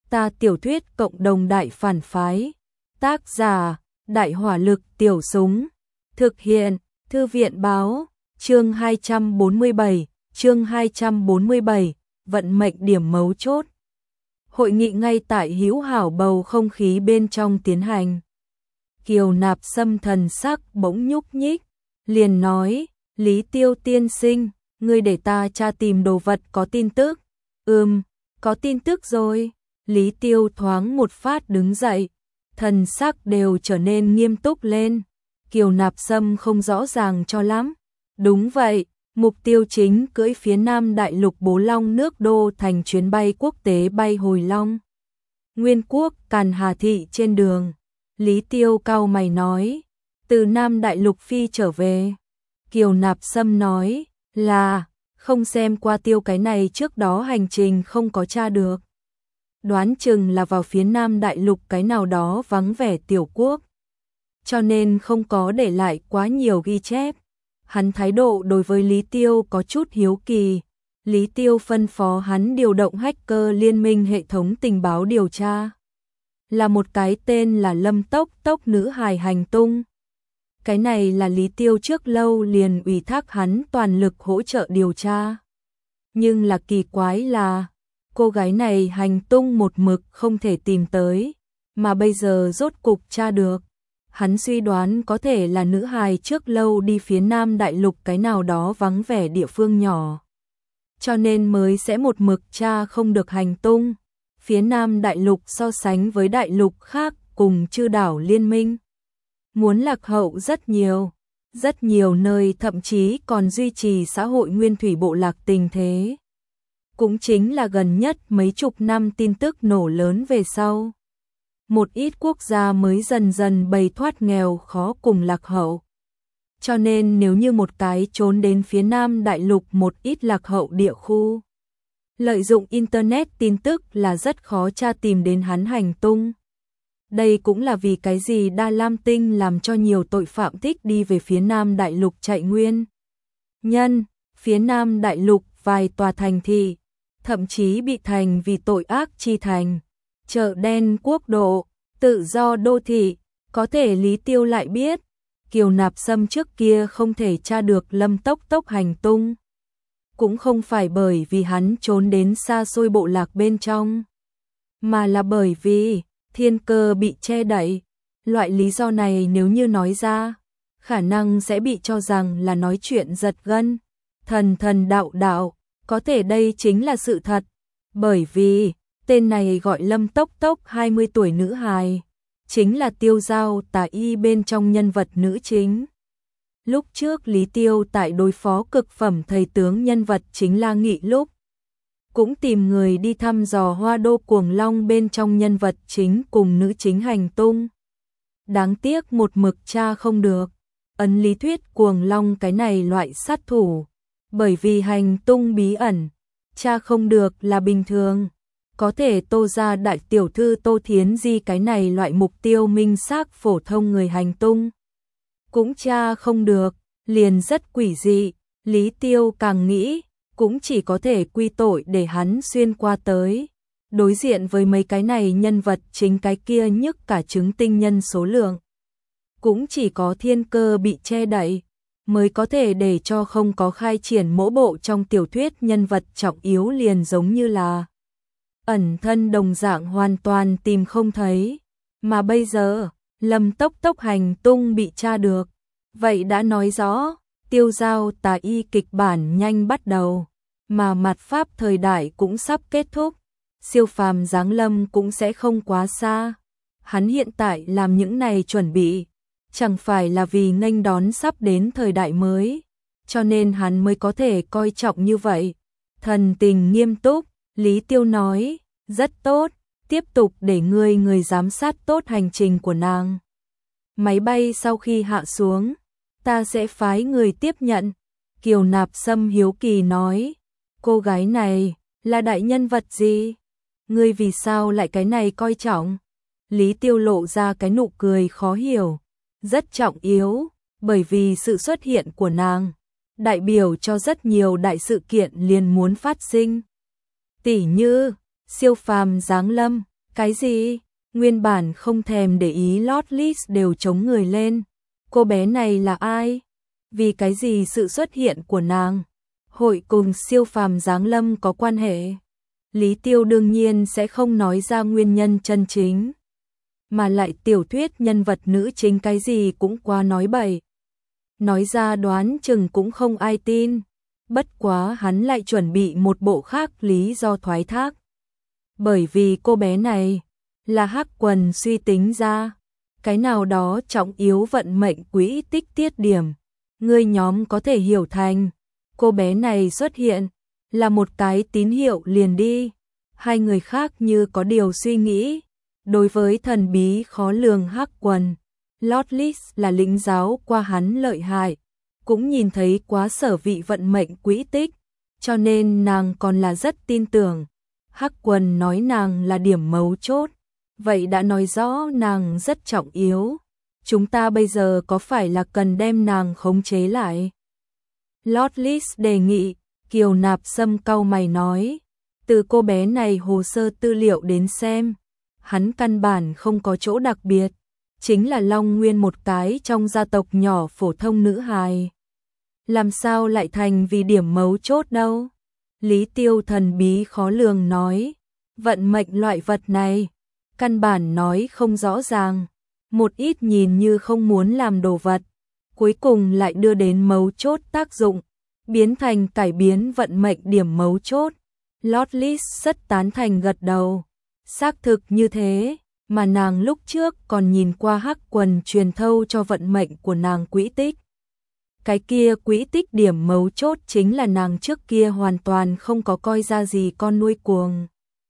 Ta tiểu thuyết cộng đồng đại phản phái. Tác giả, Đại hỏa lực tiểu súng. Thực hiện, Thư viện báo, chương 247, vận mệnh điểm mấu chốt. Hội nghị ngay tại hữu hảo bầu không khí bên trong tiến hành. Kiều Nạp Sâm thần sắc bỗng nhúc nhích, liền nói, Lý Tiêu tiên sinh, ngươi để ta tra tìm đồ vật có tin tức. Có tin tức rồi. Lý Tiêu thoáng một phát đứng dậy, thần sắc đều trở nên nghiêm túc lên. Kiều Nạp Sâm không rõ ràng cho lắm. Đúng vậy, mục tiêu chính cưỡi phía Nam Đại Lục Bố Long nước Đô thành chuyến bay quốc tế bay hồi Long Nguyên Quốc Càn Hà Thị trên đường. Lý Tiêu cau mày nói, từ Nam Đại Lục phi trở về. Kiều Nạp Sâm nói, là, không xem qua tiêu cái này trước đó hành trình không có tra được. Đoán chừng là vào phía Nam Đại Lục cái nào đó vắng vẻ tiểu quốc. Cho nên không có để lại quá nhiều ghi chép. Hắn thái độ đối với Lý Tiêu có chút hiếu kỳ. Lý Tiêu phân phó hắn điều động hacker liên minh hệ thống tình báo điều tra. Là một cái tên là Lâm Tốc Tốc nữ hài hành tung. Cái này là Lý Tiêu trước lâu liền ủy thác hắn toàn lực hỗ trợ điều tra. Nhưng là kỳ quái là, cô gái này hành tung một mực không thể tìm tới, mà bây giờ rốt cục tra được. Hắn suy đoán có thể là nữ hài trước lâu đi phía Nam Đại Lục cái nào đó vắng vẻ địa phương nhỏ. Cho nên mới sẽ một mực tra không được hành tung. Phía Nam Đại Lục so sánh với Đại Lục khác cùng chư đảo liên minh. Muốn lạc hậu rất nhiều nơi thậm chí còn duy trì xã hội nguyên thủy bộ lạc tình thế. Cũng chính là gần nhất mấy chục năm tin tức nổ lớn về sau. Một ít quốc gia mới dần dần bày thoát nghèo khó cùng lạc hậu. Cho nên nếu như một cái trốn đến phía Nam Đại Lục một ít lạc hậu địa khu, lợi dụng Internet tin tức là rất khó tra tìm đến hắn hành tung. Đây cũng là vì cái gì Đa Lam Tinh làm cho nhiều tội phạm thích đi về phía Nam Đại Lục chạy nguyên nhân. Phía Nam Đại Lục vài tòa thành thị, thậm chí bị thành vì tội ác chi thành, chợ đen quốc độ, tự do đô thị. Có thể Lý Tiêu lại biết, Kiều Nạp Sâm trước kia không thể tra được Lâm Tốc Tốc hành tung. Cũng không phải bởi vì hắn trốn đến xa xôi bộ lạc bên trong, mà là bởi vì thiên cơ bị che đậy. Loại lý do này nếu như nói ra, khả năng sẽ bị cho rằng là nói chuyện giật gân, thần đạo, có thể đây chính là sự thật. Bởi vì, tên này gọi Lâm Tốc Tốc 20 tuổi nữ hài, chính là Tiêu Giao Tà Y bên trong nhân vật nữ chính. Lúc trước Lý Tiêu tại đối phó cực phẩm thầy tướng nhân vật chính La Nghị lúc, cũng tìm người đi thăm dò Hoa Đô Cuồng Long bên trong nhân vật chính cùng nữ chính hành tung. Đáng tiếc một mực tra không được. Ấn lý thuyết Cuồng Long cái này loại sát thủ, bởi vì hành tung bí ẩn, tra không được là bình thường. Có thể Tô gia đại tiểu thư Tô Thiến Di cái này loại mục tiêu minh xác phổ thông người hành tung, cũng tra không được, liền rất quỷ dị. Lý Tiêu càng nghĩ, cũng chỉ có thể quy tội để hắn xuyên qua tới. Đối diện với mấy cái này nhân vật chính cái kia nhức cả trứng tinh nhân số lượng. Cũng chỉ có thiên cơ bị che đậy, mới có thể để cho không có khai triển mỗi bộ trong tiểu thuyết nhân vật trọng yếu liền giống như là ẩn thân đồng dạng hoàn toàn tìm không thấy. Mà bây giờ, Lâm Tốc Tốc hành tung bị tra được. Vậy đã nói rõ, Tiêu Giao Tà Y kịch bản nhanh bắt đầu, mà mạt pháp thời đại cũng sắp kết thúc. Siêu phàm giáng lâm cũng sẽ không quá xa. Hắn hiện tại làm những này chuẩn bị, chẳng phải là vì nghênh đón sắp đến thời đại mới, cho nên hắn mới có thể coi trọng như vậy. Thần tình nghiêm túc, Lý Tiêu nói, rất tốt, tiếp tục để người giám sát tốt hành trình của nàng. Máy bay sau khi hạ xuống, ta sẽ phái người tiếp nhận. Kiều Nạp Sâm hiếu kỳ nói, cô gái này là đại nhân vật gì? Ngươi vì sao lại cái này coi trọng? Lý Tiêu lộ ra cái nụ cười khó hiểu, rất trọng yếu, bởi vì sự xuất hiện của nàng đại biểu cho rất nhiều đại sự kiện liền muốn phát sinh. Tỉ như siêu phàm giáng lâm, Cái gì? Nguyên bản không thèm để ý Lotless đều chống người lên. Cô bé này là ai? Vì cái gì sự xuất hiện của nàng? Hội cùng siêu phàm giáng lâm có quan hệ? Lý Tiêu đương nhiên sẽ không nói ra nguyên nhân chân chính. Mà lại tiểu thuyết nhân vật nữ chính cái gì cũng quá nói bậy. Nói ra đoán chừng cũng không ai tin. Bất quá hắn lại chuẩn bị một bộ khác lý do thoái thác. Bởi vì cô bé này là Hắc Quần suy tính ra cái nào đó trọng yếu vận mệnh quỹ tích tiết điểm. Ngươi nhóm có thể hiểu thành cô bé này xuất hiện là một cái tín hiệu liền đi. Hai người khác như có điều suy nghĩ. Đối với thần bí khó lường Hắc Quần, Lotless là lĩnh giáo qua hắn lợi hại, cũng nhìn thấy quá sở vị vận mệnh quỹ tích, cho nên nàng còn là rất tin tưởng. Hắc Quần nói nàng là điểm mấu chốt, vậy đã nói rõ nàng rất trọng yếu. Chúng ta bây giờ có phải là cần đem nàng khống chế lại? Lotless đề nghị. Kiều Nạp Sâm cau mày nói, từ cô bé này hồ sơ tư liệu đến xem, hắn căn bản không có chỗ đặc biệt, chính là Long Nguyên một cái trong gia tộc nhỏ phổ thông nữ hài. Làm sao lại thành vì điểm mấu chốt đâu? Lý Tiêu thần bí khó lường nói, vận mệnh loại vật này, căn bản nói không rõ ràng, một ít nhìn như không muốn làm đồ vật, cuối cùng lại đưa đến mấu chốt tác dụng, biến thành cải biến vận mệnh điểm mấu chốt. Lotless rất tán thành gật đầu. Xác thực như thế, mà nàng lúc trước còn nhìn qua Hắc Quần truyền thâu cho vận mệnh của nàng quỹ tích. Cái kia quỹ tích điểm mấu chốt chính là nàng trước kia hoàn toàn không có coi ra gì con nuôi cuồng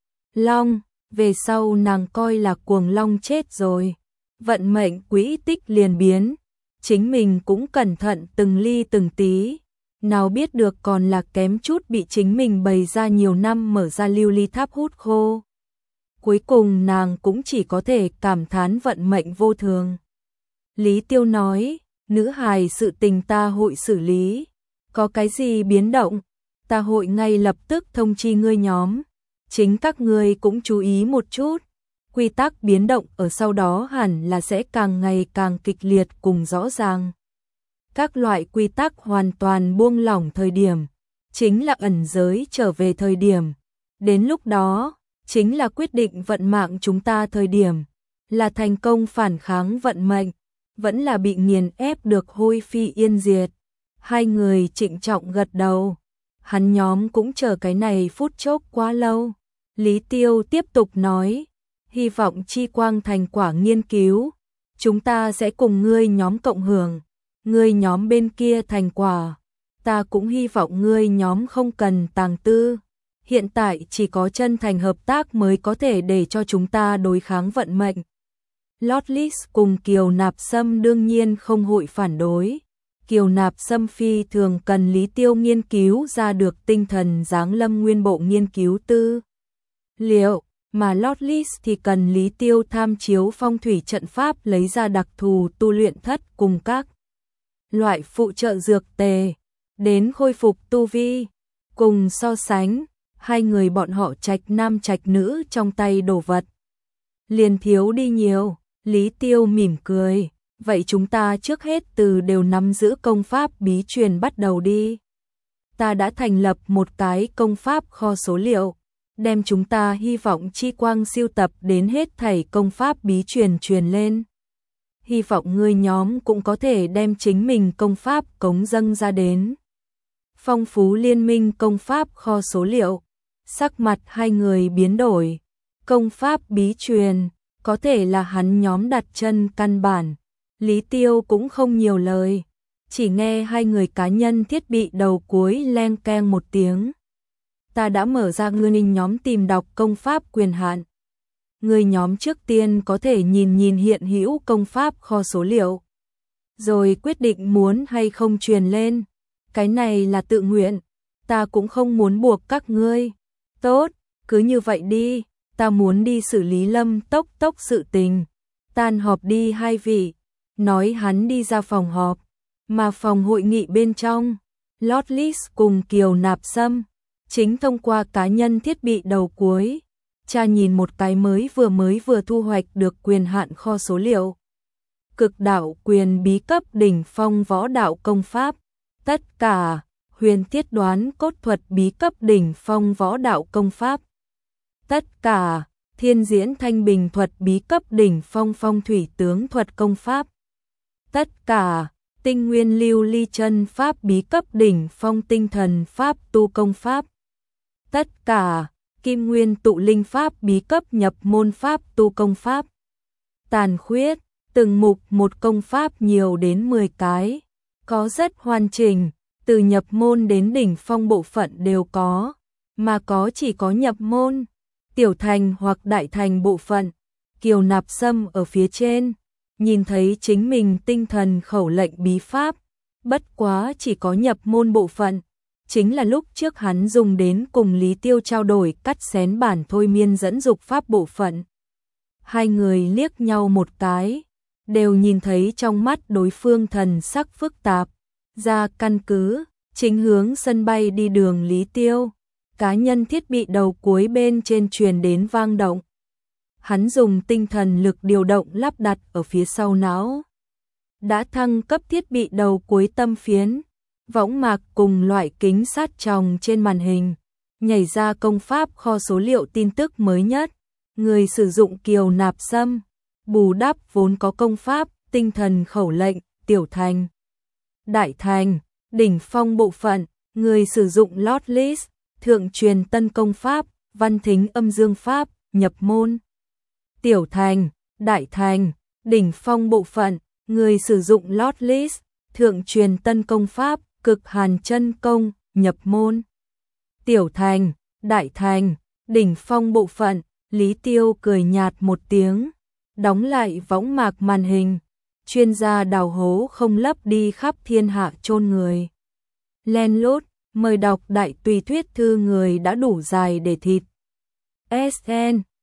long, về sau nàng coi là cuồng long chết rồi. Vận mệnh quỹ tích liền biến, chính mình cũng cẩn thận từng ly từng tí, nào biết được còn là kém chút bị chính mình bày ra nhiều năm mở ra lưu ly tháp hút khô. Cuối cùng nàng cũng chỉ có thể cảm thán vận mệnh vô thường. Lý Tiêu nói, nữ hài sự tình ta hội xử lý, có cái gì biến động, ta hội ngay lập tức thông chi ngươi nhóm, chính các ngươi cũng chú ý một chút, quy tắc biến động ở sau đó hẳn là sẽ càng ngày càng kịch liệt cùng rõ ràng. Các loại quy tắc hoàn toàn buông lỏng thời điểm, chính là ẩn giới trở về thời điểm, đến lúc đó, chính là quyết định vận mạng chúng ta thời điểm, là thành công phản kháng vận mệnh, vẫn là bị nghiền ép được hôi phi yên diệt. Hai người trịnh trọng gật đầu, hắn nhóm cũng chờ cái này phút chốc quá lâu. Lý Tiêu tiếp tục nói, hy vọng chi quang thành quả nghiên cứu, chúng ta sẽ cùng ngươi nhóm cộng hưởng, ngươi nhóm bên kia thành quả, ta cũng hy vọng ngươi nhóm không cần tàng tư. Hiện tại chỉ có chân thành hợp tác mới có thể để cho chúng ta đối kháng vận mệnh. Lotless cùng Kiều Nạp Sâm đương nhiên không hội phản đối. Kiều Nạp Sâm phi thường cần Lý Tiêu nghiên cứu ra được tinh thần giáng lâm nguyên bộ nghiên cứu tư liệu, mà Lotless thì cần Lý Tiêu tham chiếu phong thủy trận pháp lấy ra đặc thù tu luyện thất cùng các loại phụ trợ dược tề, đến khôi phục tu vi. Cùng so sánh, hai người bọn họ trạch nam trạch nữ trong tay đồ vật liền thiếu đi nhiều. Lý Tiêu mỉm cười, vậy chúng ta trước hết từ đều nắm giữ công pháp bí truyền bắt đầu đi. Ta đã thành lập một cái công pháp kho số liệu, đem chúng ta hy vọng chi quang siêu tập đến hết thảy công pháp bí truyền truyền lên. Hy vọng ngươi nhóm cũng có thể đem chính mình công pháp cống dâng ra đến. Phong phú liên minh công pháp kho số liệu. Sắc mặt hai người biến đổi. Công pháp bí truyền, có thể là hắn nhóm đặt chân căn bản. Lý Tiêu cũng không nhiều lời, chỉ nghe hai người cá nhân thiết bị đầu cuối leng keng một tiếng. Ta đã mở ra ngươi nhóm tìm đọc công pháp quyền hạn. Ngươi nhóm trước tiên có thể nhìn hiện hữu công pháp kho số liệu, rồi quyết định muốn hay không truyền lên. Cái này là tự nguyện, ta cũng không muốn buộc các ngươi. Tốt, cứ như vậy đi, ta muốn đi xử lý Lâm Tốc Tốc sự tình. Tan họp đi hai vị. Nói hắn đi ra phòng họp, mà phòng hội nghị bên trong, Lotless cùng Kiều Nạp Sâm chính thông qua cá nhân thiết bị đầu cuối, Cha nhìn một cái mới vừa thu hoạch được quyền hạn kho số liệu. Cực đạo quyền bí cấp đỉnh phong võ đạo công pháp. Tất cả huyền thiết đoán cốt thuật bí cấp đỉnh phong võ đạo công pháp. Tất cả thiên diễn thanh bình thuật bí cấp đỉnh phong phong thủy tướng thuật công pháp. Tất cả tinh nguyên lưu ly chân pháp bí cấp đỉnh phong tinh thần pháp tu công pháp. Tất cả kim nguyên tụ linh pháp bí cấp nhập môn pháp tu công pháp. Tàn khuyết, từng mục một công pháp nhiều đến 10 cái, có rất hoàn chỉnh, từ nhập môn đến đỉnh phong bộ phận đều có, mà có chỉ có nhập môn, tiểu thành hoặc đại thành bộ phận. Kiều Nạp Sâm ở phía trên, nhìn thấy chính mình tinh thần khẩu lệnh bí pháp, bất quá chỉ có nhập môn bộ phận, chính là lúc trước hắn dùng đến cùng Lý Tiêu trao đổi cắt xén bản thôi miên dẫn dục pháp bộ phận. Hai người liếc nhau một cái, đều nhìn thấy trong mắt đối phương thần sắc phức tạp, ra căn cứ, chính hướng sân bay đi đường Lý Tiêu, cá nhân thiết bị đầu cuối bên trên truyền đến vang động. Hắn dùng tinh thần lực điều động lắp đặt ở phía sau não. Đã thăng cấp thiết bị đầu cuối tâm phiến, võng mạc cùng loại kính sát tròng trên màn hình, nhảy ra công pháp kho số liệu tin tức mới nhất. Người sử dụng Kiều Nạp Sâm, bù đắp vốn có công pháp, tinh thần khẩu lệnh, tiểu thành, đại thành, đỉnh phong bộ phận, người sử dụng Lord List, thượng truyền tân công pháp, văn thính âm dương pháp, nhập môn. Tiểu thành, đại thành, đỉnh phong bộ phận, người sử dụng Lord List, thượng truyền tân công pháp, cực hàn chân công, nhập môn. Tiểu thành, đại thành, đỉnh phong bộ phận. Lý Tiêu cười nhạt một tiếng, đóng lại võng mạc màn hình, chuyên gia đào hố không lấp đi khắp thiên hạ chôn người. Len lút, mời đọc đại tùy thuyết thư người đã đủ dài để thịt. SN